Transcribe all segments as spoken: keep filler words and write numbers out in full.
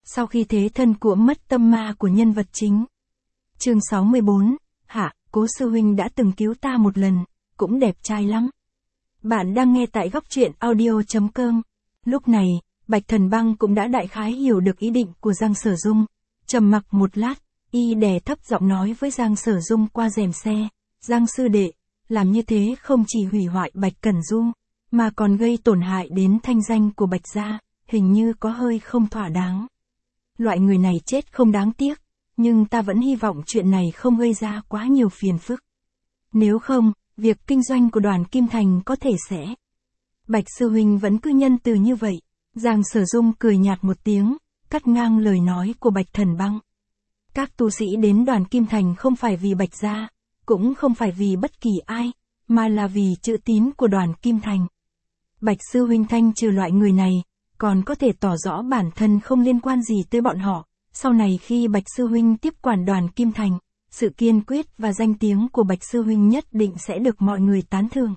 Sau khi thế thân của mất tâm ma của nhân vật chính. Chương sáu mươi bốn, hạ, Cố sư huynh đã từng cứu ta một lần, cũng đẹp trai lắm. Bạn đang nghe tại góc truyện audio chấm com. Lúc này, Bạch Thần Băng cũng đã đại khái hiểu được ý định của Giang Sở Dung. Trầm mặc một lát, y đè thấp giọng nói với Giang Sở Dung qua rèm xe, Giang sư đệ, làm như thế không chỉ hủy hoại Bạch Cẩn Du, mà còn gây tổn hại đến thanh danh của Bạch gia, hình như có hơi không thỏa đáng. Loại người này chết không đáng tiếc, nhưng ta vẫn hy vọng chuyện này không gây ra quá nhiều phiền phức. Nếu không, việc kinh doanh của Đoàn Kim Thành có thể sẽ... Bạch sư huynh vẫn cứ nhân từ như vậy. Giang Sở Dung cười nhạt một tiếng, cắt ngang lời nói của Bạch Thần Băng. Các tu sĩ đến Đoàn Kim Thành không phải vì Bạch gia, cũng không phải vì bất kỳ ai, mà là vì chữ tín của Đoàn Kim Thành. Bạch sư huynh thanh trừ loại người này, còn có thể tỏ rõ bản thân không liên quan gì tới bọn họ. Sau này khi Bạch sư huynh tiếp quản Đoàn Kim Thành, sự kiên quyết và danh tiếng của Bạch sư huynh nhất định sẽ được mọi người tán thưởng.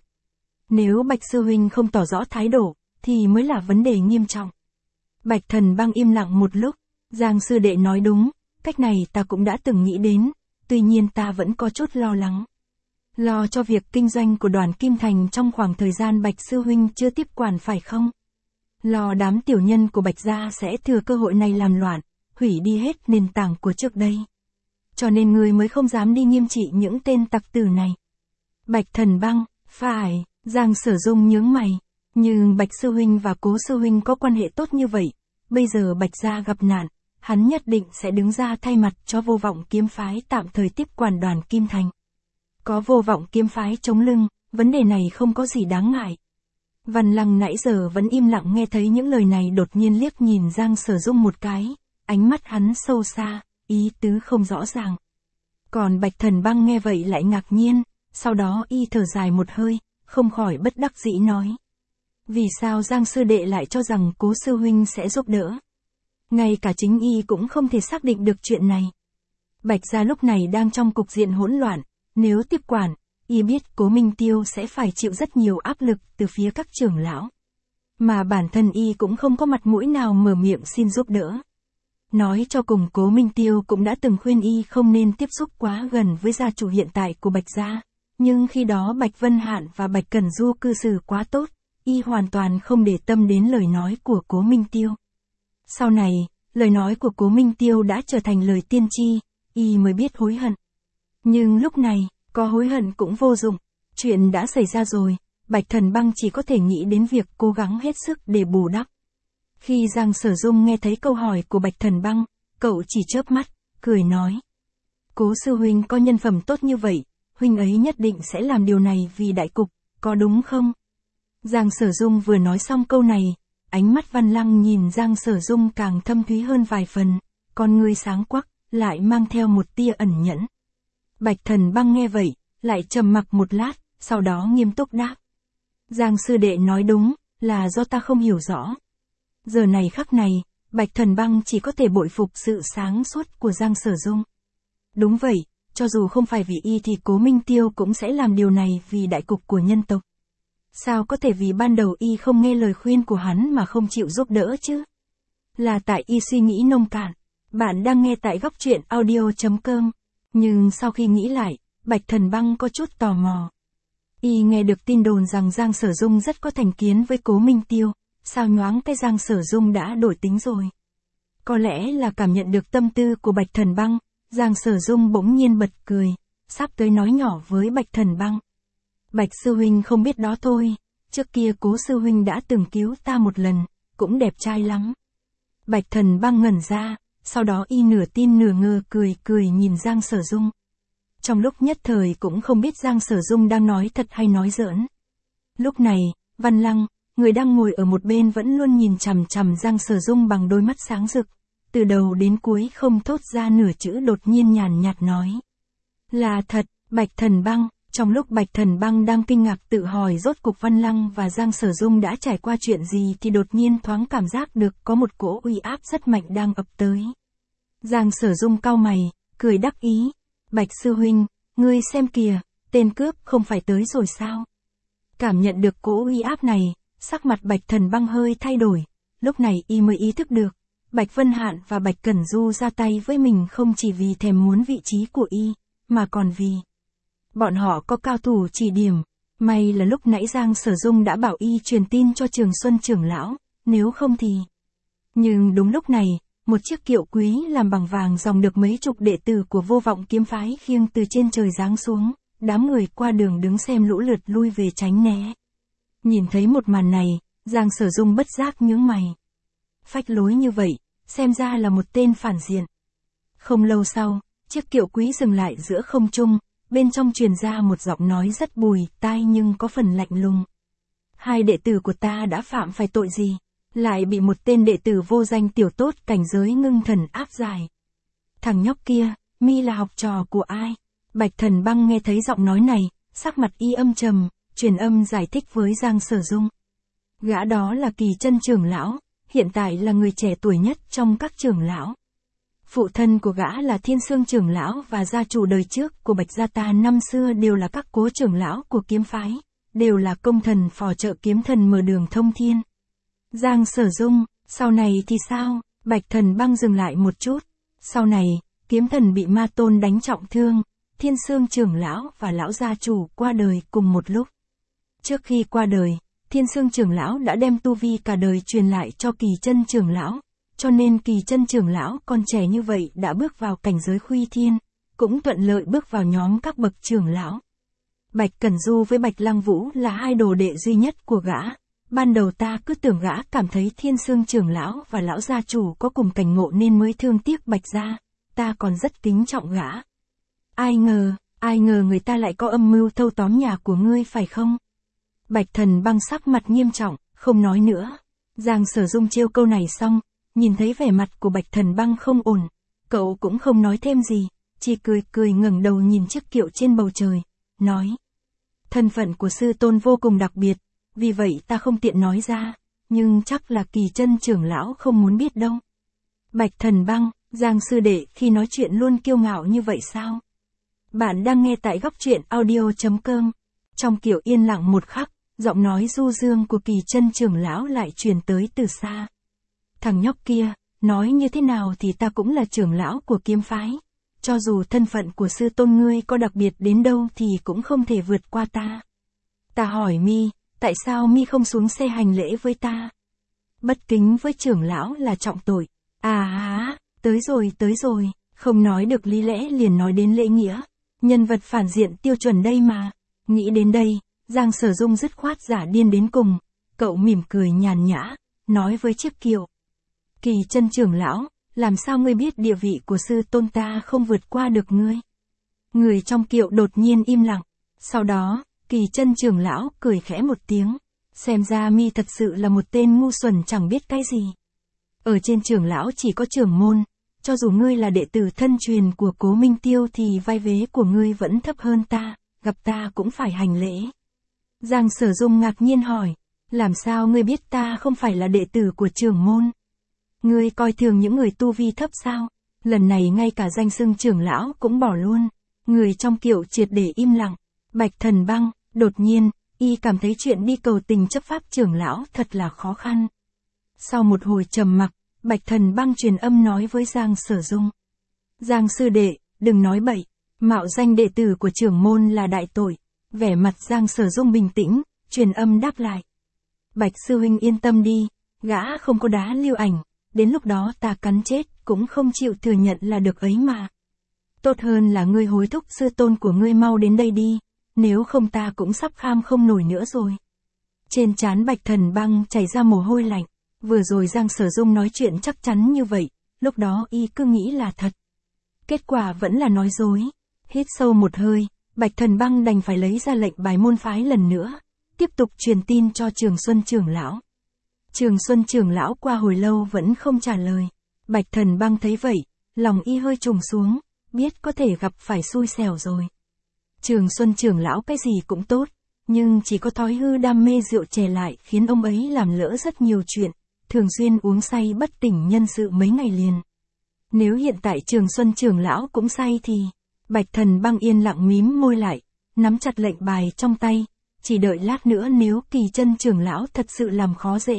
Nếu Bạch sư huynh không tỏ rõ thái độ, thì mới là vấn đề nghiêm trọng. Bạch Thần Băng im lặng một lúc, Giang sư đệ nói đúng, cách này ta cũng đã từng nghĩ đến, tuy nhiên ta vẫn có chút lo lắng. Lo cho việc kinh doanh của Đoàn Kim Thành trong khoảng thời gian Bạch sư huynh chưa tiếp quản phải không? Lo đám tiểu nhân của Bạch gia sẽ thừa cơ hội này làm loạn, hủy đi hết nền tảng của trước đây. Cho nên ngươi mới không dám đi nghiêm trị những tên tặc tử này. Bạch Thần Băng, phải, Giang Sở Dung nhướng mày. Nhưng Bạch sư huynh và Cố sư huynh có quan hệ tốt như vậy, bây giờ Bạch gia gặp nạn, hắn nhất định sẽ đứng ra thay mặt cho Vô Vọng kiếm phái tạm thời tiếp quản Đoàn Kim Thành. Có Vô Vọng kiếm phái chống lưng, vấn đề này không có gì đáng ngại. Văn Lăng nãy giờ vẫn im lặng nghe thấy những lời này đột nhiên liếc nhìn Giang Sở Dung một cái, ánh mắt hắn sâu xa, ý tứ không rõ ràng. Còn Bạch Thần Băng nghe vậy lại ngạc nhiên, sau đó y thở dài một hơi, không khỏi bất đắc dĩ nói. Vì sao Giang sư đệ lại cho rằng Cố sư huynh sẽ giúp đỡ? Ngay cả chính y cũng không thể xác định được chuyện này. Bạch gia lúc này đang trong cục diện hỗn loạn, nếu tiếp quản, y biết Cố Minh Tiêu sẽ phải chịu rất nhiều áp lực từ phía các trưởng lão. Mà bản thân y cũng không có mặt mũi nào mở miệng xin giúp đỡ. Nói cho cùng Cố Minh Tiêu cũng đã từng khuyên y không nên tiếp xúc quá gần với gia chủ hiện tại của Bạch gia, nhưng khi đó Bạch Vân Hạn và Bạch Cẩn Du cư xử quá tốt, y hoàn toàn không để tâm đến lời nói của Cố Minh Tiêu. Sau này, lời nói của Cố Minh Tiêu đã trở thành lời tiên tri, y mới biết hối hận. Nhưng lúc này, có hối hận cũng vô dụng, chuyện đã xảy ra rồi, Bạch Thần Băng chỉ có thể nghĩ đến việc cố gắng hết sức để bù đắp. Khi Giang Sở Dung nghe thấy câu hỏi của Bạch Thần Băng, cậu chỉ chớp mắt, cười nói. Cố sư huynh có nhân phẩm tốt như vậy, huynh ấy nhất định sẽ làm điều này vì đại cục, có đúng không? Giang Sở Dung vừa nói xong câu này, ánh mắt Văn Lăng nhìn Giang Sở Dung càng thâm thúy hơn vài phần, con ngươi sáng quắc, lại mang theo một tia ẩn nhẫn. Bạch Thần Băng nghe vậy, lại trầm mặc một lát, sau đó nghiêm túc đáp. Giang sư đệ nói đúng, là do ta không hiểu rõ. Giờ này khắc này, Bạch Thần Băng chỉ có thể bội phục sự sáng suốt của Giang Sở Dung. Đúng vậy, cho dù không phải vì y thì Cố Minh Tiêu cũng sẽ làm điều này vì đại cục của nhân tộc. Sao có thể vì ban đầu y không nghe lời khuyên của hắn mà không chịu giúp đỡ chứ? Là tại y suy nghĩ nông cạn. Bạn đang nghe tại góc truyện audio chấm com. Nhưng sau khi nghĩ lại, Bạch Thần Băng có chút tò mò. Y nghe được tin đồn rằng Giang Sở Dung rất có thành kiến với Cố Minh Tiêu, sao nhoáng cái Giang Sở Dung đã đổi tính rồi. Có lẽ là cảm nhận được tâm tư của Bạch Thần Băng, Giang Sở Dung bỗng nhiên bật cười, sắp tới nói nhỏ với Bạch Thần Băng. Bạch sư huynh không biết đó thôi, trước kia Cố sư huynh đã từng cứu ta một lần, cũng đẹp trai lắm. Bạch Thần Băng ngẩn ra, sau đó y nửa tin nửa ngờ cười cười nhìn Giang Sở Dung. Trong lúc nhất thời cũng không biết Giang Sở Dung đang nói thật hay nói giỡn. Lúc này, Văn Lăng, người đang ngồi ở một bên vẫn luôn nhìn chằm chằm Giang Sở Dung bằng đôi mắt sáng rực, từ đầu đến cuối không thốt ra nửa chữ đột nhiên nhàn nhạt nói. Là thật, Bạch Thần Băng. Trong lúc Bạch Thần Băng đang kinh ngạc tự hỏi rốt cục Văn Lăng và Giang Sở Dung đã trải qua chuyện gì thì đột nhiên thoáng cảm giác được có một cỗ uy áp rất mạnh đang ập tới. Giang Sở Dung cau mày, cười đắc ý. Bạch sư huynh, ngươi xem kìa, tên cướp không phải tới rồi sao? Cảm nhận được cỗ uy áp này, sắc mặt Bạch Thần Băng hơi thay đổi, lúc này y mới ý thức được, Bạch Vân Hạn và Bạch Cẩn Du ra tay với mình không chỉ vì thèm muốn vị trí của y, mà còn vì bọn họ có cao thủ chỉ điểm. May là lúc nãy Giang Sở Dung đã bảo y truyền tin cho Trường Xuân trưởng lão, nếu không thì... Nhưng đúng lúc này, một chiếc kiệu quý làm bằng vàng dòng được mấy chục đệ tử của Vô Vọng kiếm phái khiêng từ trên trời giáng xuống, đám người qua đường đứng xem lũ lượt lui về tránh né. Nhìn thấy một màn này, Giang Sở Dung bất giác nhướng mày. Phách lối như vậy, xem ra là một tên phản diện. Không lâu sau, chiếc kiệu quý dừng lại giữa không trung, bên trong truyền ra một giọng nói rất bùi tai nhưng có phần lạnh lùng. Hai đệ tử của ta đã phạm phải tội gì? Lại bị một tên đệ tử vô danh tiểu tốt cảnh giới ngưng thần áp giải. Thằng nhóc kia, mi là học trò của ai? Bạch Thần Băng nghe thấy giọng nói này, sắc mặt y âm trầm, truyền âm giải thích với Giang Sở Dung. Gã đó là Kỳ Chân trưởng lão, hiện tại là người trẻ tuổi nhất trong các trưởng lão. Phụ thân của gã là Thiên Sương trưởng lão và gia chủ đời trước của Bạch gia ta năm xưa đều là các cố trưởng lão của kiếm phái, đều là công thần phò trợ kiếm thần mở đường thông thiên. Giang Sở Dung, sau này thì sao? Bạch Thần Băng dừng lại một chút. Sau này, kiếm thần bị ma tôn đánh trọng thương, Thiên Sương trưởng lão và lão gia chủ qua đời cùng một lúc. Trước khi qua đời, Thiên Sương trưởng lão đã đem tu vi cả đời truyền lại cho Kỳ Chân trưởng lão, cho nên Kỳ Chân trưởng lão còn trẻ như vậy đã bước vào cảnh giới khuy thiên, cũng thuận lợi bước vào nhóm các bậc trưởng lão. Bạch Cẩn Du với Bạch Lăng Vũ là hai đồ đệ duy nhất của gã. Ban đầu ta cứ tưởng gã cảm thấy Thiên Sương trưởng lão và lão gia chủ có cùng cảnh ngộ nên mới thương tiếc Bạch gia, ta còn rất kính trọng gã. Ai ngờ, ai ngờ người ta lại có âm mưu thâu tóm nhà của ngươi phải không? Bạch Thần Băng sắc mặt nghiêm trọng, không nói nữa. Giang Sở Dung trêu câu này xong, nhìn thấy vẻ mặt của Bạch Thần Băng không ổn, cậu cũng không nói thêm gì, chỉ cười cười ngẩng đầu nhìn chiếc kiệu trên bầu trời, nói. Thân phận của sư tôn vô cùng đặc biệt, vì vậy ta không tiện nói ra, nhưng chắc là Kỳ Chân trưởng lão không muốn biết đâu. Bạch Thần Băng, Giang sư đệ khi nói chuyện luôn kiêu ngạo như vậy sao? Bạn đang nghe tại góc truyện audio chấm com. Trong kiểu yên lặng một khắc, giọng nói du dương của Kỳ Chân trưởng lão lại truyền tới từ xa. Thằng nhóc kia, nói như thế nào thì ta cũng là trưởng lão của kiếm phái. Cho dù thân phận của sư tôn ngươi có đặc biệt đến đâu thì cũng không thể vượt qua ta. Ta hỏi mi, tại sao mi không xuống xe hành lễ với ta? Bất kính với trưởng lão là trọng tội. À há, tới rồi tới rồi, không nói được lý lẽ liền nói đến lễ nghĩa. Nhân vật phản diện tiêu chuẩn đây mà. Nghĩ đến đây, Giang Sở Dung dứt khoát giả điên đến cùng. Cậu mỉm cười nhàn nhã, nói với chiếc kiệu. Kỳ Chân trưởng lão, làm sao ngươi biết địa vị của sư tôn ta không vượt qua được ngươi? Người trong kiệu đột nhiên im lặng. Sau đó, Kỳ Chân trưởng lão cười khẽ một tiếng. Xem ra mi thật sự là một tên ngu xuẩn chẳng biết cái gì. Ở trên trưởng lão chỉ có trưởng môn. Cho dù ngươi là đệ tử thân truyền của Cố Minh Tiêu thì vai vế của ngươi vẫn thấp hơn ta, gặp ta cũng phải hành lễ. Giang Sở Dung ngạc nhiên hỏi, làm sao ngươi biết ta không phải là đệ tử của trưởng môn? Ngươi coi thường những người tu vi thấp sao? Lần này ngay cả danh xưng trưởng lão cũng bỏ luôn. Người trong kiệu triệt để im lặng. Bạch Thần Băng, đột nhiên, y cảm thấy chuyện đi cầu tình chấp pháp trưởng lão thật là khó khăn. Sau một hồi trầm mặc, Bạch Thần Băng truyền âm nói với Giang Sở Dung. Giang sư đệ, đừng nói bậy, mạo danh đệ tử của trưởng môn là đại tội. Vẻ mặt Giang Sở Dung bình tĩnh, truyền âm đáp lại. Bạch sư huynh yên tâm đi, gã không có đá lưu ảnh, đến lúc đó ta cắn chết cũng không chịu thừa nhận là được ấy mà. Tốt hơn là ngươi hối thúc sư tôn của ngươi mau đến đây đi, nếu không ta cũng sắp kham không nổi nữa rồi. Trên trán Bạch Thần Băng chảy ra mồ hôi lạnh, vừa rồi Giang Sở Dung nói chuyện chắc chắn như vậy, lúc đó y cứ nghĩ là thật. Kết quả vẫn là nói dối. Hít sâu một hơi, Bạch Thần Băng đành phải lấy ra lệnh bài môn phái lần nữa, tiếp tục truyền tin cho Trường Xuân trưởng lão. Trường Xuân trưởng lão qua hồi lâu vẫn không trả lời. Bạch Thần Băng thấy vậy, lòng y hơi trùng xuống, biết có thể gặp phải xui xẻo rồi. Trường Xuân trưởng lão cái gì cũng tốt, nhưng chỉ có thói hư đam mê rượu chè lại khiến ông ấy làm lỡ rất nhiều chuyện, thường xuyên uống say bất tỉnh nhân sự mấy ngày liền. Nếu hiện tại Trường Xuân trưởng lão cũng say thì... Bạch Thần Băng yên lặng mím môi lại, nắm chặt lệnh bài trong tay, chỉ đợi lát nữa nếu Kỳ Chân trưởng lão thật sự làm khó dễ,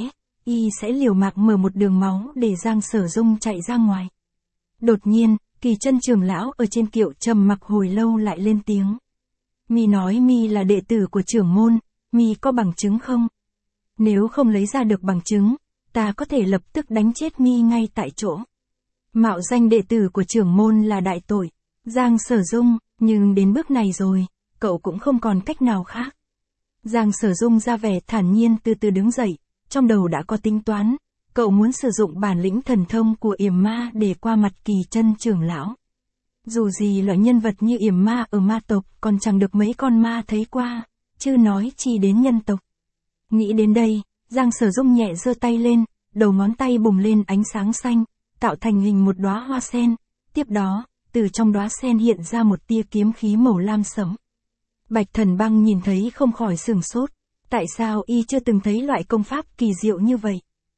y sẽ liều mạng mở một đường máu để Giang Sở Dung chạy ra ngoài. Đột nhiên, Kỳ Chân trưởng lão ở trên kiệu trầm mặc hồi lâu lại lên tiếng. Mi nói mi là đệ tử của trưởng môn, mi có bằng chứng không? Nếu không lấy ra được bằng chứng, ta có thể lập tức đánh chết mi ngay tại chỗ. Mạo danh đệ tử của trưởng môn là đại tội. Giang Sở Dung, nhưng đến bước này rồi, cậu cũng không còn cách nào khác. Giang Sở Dung ra vẻ thản nhiên từ từ đứng dậy, trong đầu đã có tính toán, cậu muốn sử dụng bản lĩnh thần thông của yểm ma để qua mặt Kỳ Chân trưởng lão. Dù gì loại nhân vật như yểm ma ở ma tộc còn chẳng được mấy con ma thấy qua, chứ nói chi đến nhân tộc. Nghĩ đến đây, Giang Sở Dung nhẹ giơ tay lên, đầu ngón tay bùng lên ánh sáng xanh, tạo thành hình một đóa hoa sen, tiếp đó, từ trong đóa sen hiện ra một tia kiếm khí màu lam sẫm. Bạch Thần Băng nhìn thấy không khỏi sửng sốt, tại sao y chưa từng thấy loại công pháp kỳ diệu như vậy?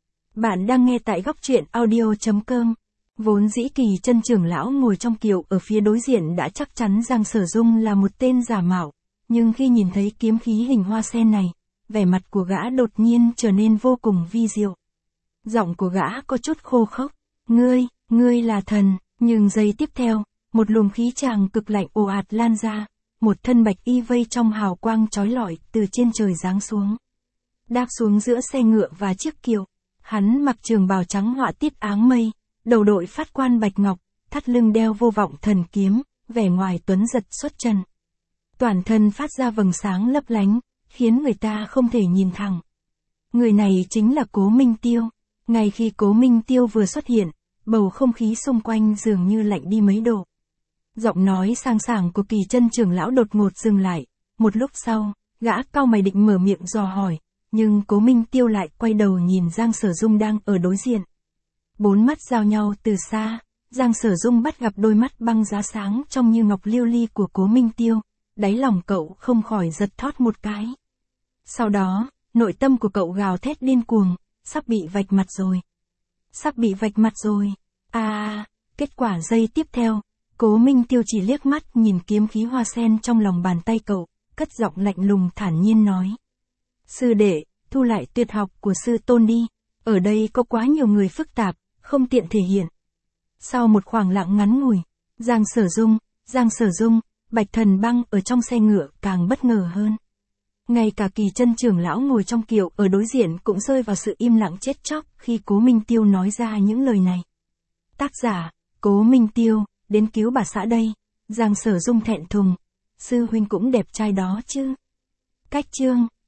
Bạn đang nghe tại góc truyện audio chấm com. Vốn dĩ Kỳ Chân trưởng lão ngồi trong kiệu ở phía đối diện đã chắc chắn Giang Sở Dung là một tên giả mạo, nhưng khi nhìn thấy kiếm khí hình hoa sen này, vẻ mặt của gã đột nhiên trở nên vô cùng vi diệu. Giọng của gã có chút khô khốc, ngươi, ngươi là thần, nhưng giây tiếp theo, một luồng khí tràng cực lạnh ồ ạt lan ra, một thân bạch y vây trong hào quang chói lọi từ trên trời giáng xuống. Đáp xuống giữa xe ngựa và chiếc kiệu, hắn mặc trường bào trắng họa tiết áng mây, đầu đội phát quan bạch ngọc, thắt lưng đeo vô vọng thần kiếm, vẻ ngoài tuấn giật xuất trần. Toàn thân phát ra vầng sáng lấp lánh, khiến người ta không thể nhìn thẳng. Người này chính là Cố Minh Tiêu. Ngay khi Cố Minh Tiêu vừa xuất hiện, bầu không khí xung quanh dường như lạnh đi mấy độ. Giọng nói sang sảng của Kỳ Chân trưởng lão đột ngột dừng lại, một lúc sau, gã cau mày định mở miệng dò hỏi, nhưng Cố Minh Tiêu lại quay đầu nhìn Giang Sở Dung đang ở đối diện. Bốn mắt giao nhau từ xa, Giang Sở Dung bắt gặp đôi mắt băng giá sáng trong như ngọc liêu ly của Cố Minh Tiêu, đáy lòng cậu không khỏi giật thót một cái. Sau đó, nội tâm của cậu gào thét điên cuồng, sắp bị vạch mặt rồi. Sắp bị vạch mặt rồi. À, kết quả giây tiếp theo, Cố Minh Tiêu chỉ liếc mắt nhìn kiếm khí hoa sen trong lòng bàn tay cậu, cất giọng lạnh lùng thản nhiên nói. Sư đệ, thu lại tuyệt học của sư tôn đi, ở đây có quá nhiều người phức tạp, không tiện thể hiện. Sau một khoảng lặng ngắn ngủi, Giang Sở Dung, Giang Sở Dung, Bạch Thần Băng ở trong xe ngựa càng bất ngờ hơn. Ngay cả Kỳ Chân trưởng lão ngồi trong kiệu ở đối diện cũng rơi vào sự im lặng chết chóc khi Cố Minh Tiêu nói ra những lời này. Tác giả, Cố Minh Tiêu, đến cứu bà xã đây. Giang Sở Dung thẹn thùng, sư huynh cũng đẹp trai đó chứ. Cách chương